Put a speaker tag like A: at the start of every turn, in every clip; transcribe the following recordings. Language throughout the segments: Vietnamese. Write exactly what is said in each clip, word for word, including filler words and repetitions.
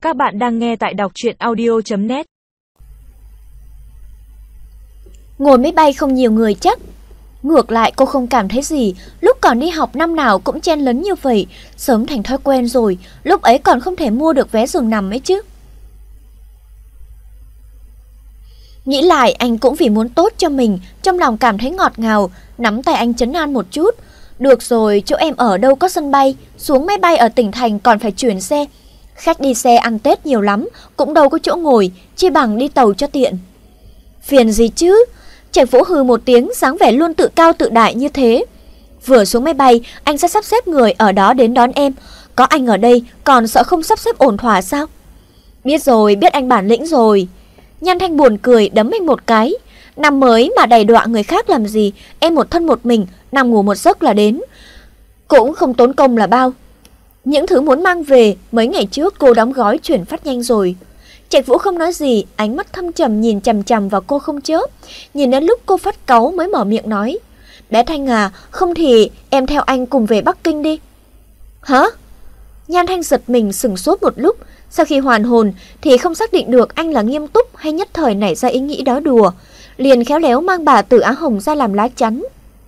A: Các bạn đang nghe tại đọc truyện audio chấm net.
B: Ngồi máy bay không nhiều người chắc. Ngược lại cô không cảm thấy gì. Lúc còn đi học năm nào cũng chen lấn như vậy, sớm thành thói quen rồi. Lúc ấy còn không thể mua được vé giường nằm ấy chứ. Nghĩ lại anh cũng vì muốn tốt cho mình, trong lòng cảm thấy ngọt ngào, nắm tay anh trấn an một chút. Được rồi, chỗ em ở đâu có sân bay, xuống máy bay ở tỉnh thành còn phải chuyển xe. Khách đi xe ăn Tết nhiều lắm, cũng đâu có chỗ ngồi, chi bằng đi tàu cho tiện. Phiền gì chứ? Trạch Vũ hừ một tiếng, dáng vẻ luôn tự cao tự đại như thế. Vừa xuống máy bay, anh sẽ sắp xếp người ở đó đến đón em. Có anh ở đây, còn sợ không sắp xếp ổn thỏa sao? Biết rồi, biết anh bản lĩnh rồi. Nhan Thanh buồn cười đấm anh một cái. Năm mới mà đầy đọa người khác làm gì, em một thân một mình, nằm ngủ một giấc là đến. Cũng không tốn công là bao. Những thứ muốn mang về, mấy ngày trước cô đóng gói chuyển phát nhanh rồi. Trạch Vũ không nói gì, ánh mắt thâm trầm nhìn chằm chằm vào cô không chớp. Nhìn đến lúc cô phát cáu mới mở miệng nói: Bé Thanh à, không thì em theo anh cùng về Bắc Kinh đi. Hả? Nhan Thanh giật mình sửng sốt một lúc. Sau khi hoàn hồn thì không xác định được anh là nghiêm túc hay nhất thời nảy ra ý nghĩ đó đùa, liền khéo léo mang bà Từ Á Hồng ra làm lá chắn.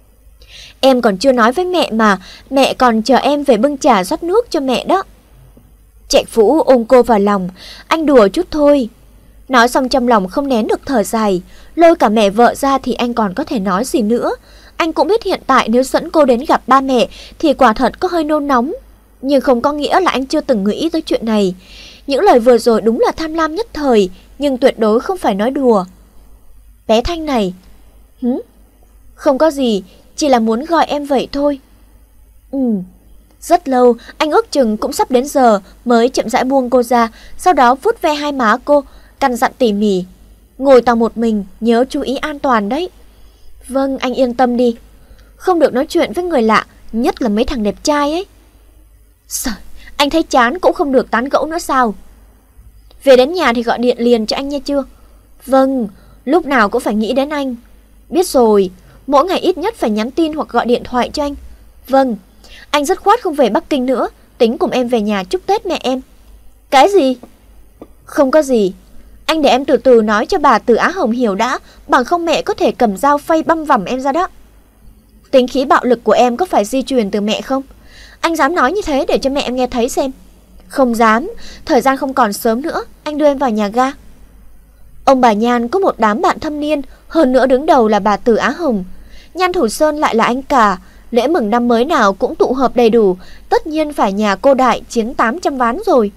B: Em còn chưa nói với mẹ mà, mẹ còn chờ em về bưng trà rót nước cho mẹ đó. Trạch Vũ ôm cô vào lòng, anh đùa chút thôi. Nói xong trong lòng không nén được thở dài, lôi cả mẹ vợ ra thì anh còn có thể nói gì nữa. Anh cũng biết hiện tại nếu dẫn cô đến gặp ba mẹ thì quả thật có hơi nôn nóng, nhưng không có nghĩa là anh chưa từng nghĩ tới chuyện này. Những lời vừa rồi đúng là tham lam nhất thời, nhưng tuyệt đối không phải nói đùa. Bé Thanh này. Hứ? Không có gì, chỉ là muốn gọi em vậy thôi. Ừ. Rất lâu, anh ước chừng cũng sắp đến giờ mới chậm rãi buông cô ra, sau đó vuốt ve hai má cô, căn dặn tỉ mỉ. Ngồi tàu một mình, nhớ chú ý an toàn đấy. Vâng, anh yên tâm đi. Không được nói chuyện với người lạ, nhất là mấy thằng đẹp trai ấy. Sợ, anh thấy chán cũng không được tán gẫu nữa sao? Về đến nhà thì gọi điện liền cho anh nha chưa? Vâng, lúc nào cũng phải nghĩ đến anh. Biết rồi, mỗi ngày ít nhất phải nhắn tin hoặc gọi điện thoại cho anh. Vâng, anh dứt khoát không về Bắc Kinh nữa, tính cùng em về nhà chúc Tết mẹ em. Cái gì? Không có gì. Anh để em từ từ nói cho bà Từ Á Hồng hiểu đã, bằng không mẹ có thể cầm dao phay băm vằm em ra đó. Tính khí bạo lực của em có phải di truyền từ mẹ không? Anh dám nói như thế để cho mẹ em nghe thấy xem. Không dám, thời gian không còn sớm nữa, anh đưa em vào nhà ga. Ông bà Nhan có một đám bạn thâm niên, hơn nữa đứng đầu là bà Từ Á Hồng. Nhan Thủ Sơn lại là anh cả, lễ mừng năm mới nào cũng tụ hợp đầy đủ, tất nhiên phải nhà cô đại chiến tám trăm ván rồi.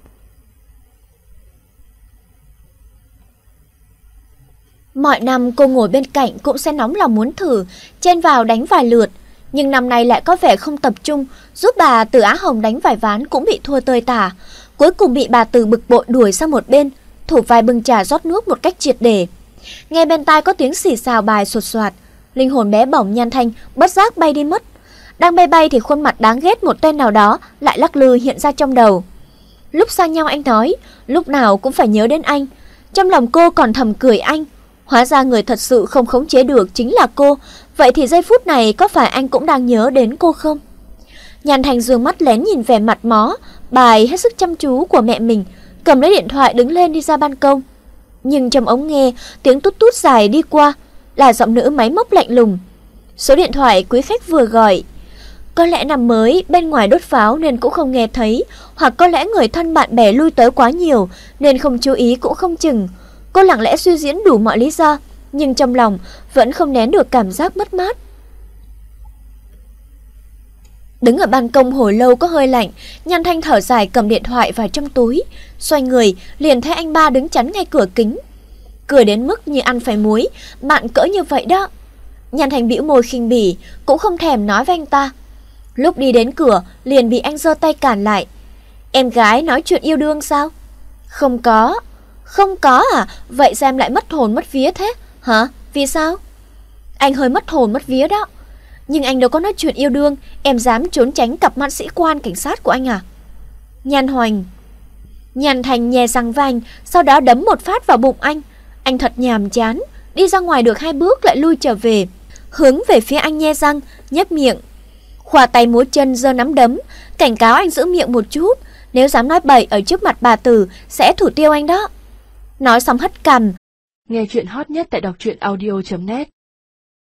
B: Mọi năm cô ngồi bên cạnh cũng sẽ nóng lòng muốn thử, chen vào đánh vài lượt. Nhưng năm nay lại có vẻ không tập trung, giúp bà Từ Á Hồng đánh vài ván cũng bị thua tơi tả. Cuối cùng bị bà Từ bực bội đuổi sang một bên, thủ vai bưng trà rót nước một cách triệt để. Nghe bên tai có tiếng xì xào bài sột soạt, linh hồn bé bỏng Nhan Thanh bất giác bay đi mất. Đang bay bay thì khuôn mặt đáng ghét một tên nào đó lại lắc lư hiện ra trong đầu. Lúc xa nhau anh nói, lúc nào cũng phải nhớ đến anh. Trong lòng cô còn thầm cười anh. Hóa ra người thật sự không khống chế được chính là cô. Vậy thì giây phút này có phải anh cũng đang nhớ đến cô không? Nhan Thanh dương mắt lén nhìn vẻ mặt mó, bài hết sức chăm chú của mẹ mình, cầm lấy điện thoại đứng lên đi ra ban công. Nhưng trong ống nghe, tiếng tút tút dài đi qua, là giọng nữ máy móc lạnh lùng. Số điện thoại quý khách vừa gọi. Có lẽ năm mới bên ngoài đốt pháo nên cũng không nghe thấy, hoặc có lẽ người thân bạn bè lui tới quá nhiều nên không chú ý cũng không chừng. Cô lặng lẽ suy diễn đủ mọi lý do, nhưng trong lòng vẫn không nén được cảm giác mất mát. Đứng ở ban công hồi lâu có hơi lạnh, Nhan Thanh thở dài cầm điện thoại vào trong túi, xoay người liền thấy anh ba đứng chắn ngay cửa kính. Cười đến mức như ăn phải muối, bạn cỡ như vậy đó. Nhan Thanh bĩu môi khinh bỉ, cũng không thèm nói với anh ta. Lúc đi đến cửa liền bị anh giơ tay cản lại. Em gái nói chuyện yêu đương sao? Không có. Không có à? Vậy sao em lại mất hồn mất vía thế? Hả? Vì sao? Anh hơi mất hồn mất vía đó. Nhưng anh đâu có nói chuyện yêu đương, em dám trốn tránh cặp mắt sĩ quan cảnh sát của anh à? Nhan Hoành. Nhan Thành nhè răng vành, sau đó đấm một phát vào bụng anh. Anh thật nhàm chán, đi ra ngoài được hai bước lại lui trở về, hướng về phía anh nhe răng, nhếch miệng, khoa tay múa chân giơ nắm đấm, cảnh cáo anh giữ miệng một chút. Nếu dám nói bậy ở trước mặt bà Tử, sẽ thủ tiêu anh đó. Nói xong hất cằm.
A: Nghe chuyện hot nhất tại đọc truyện audio chấm net.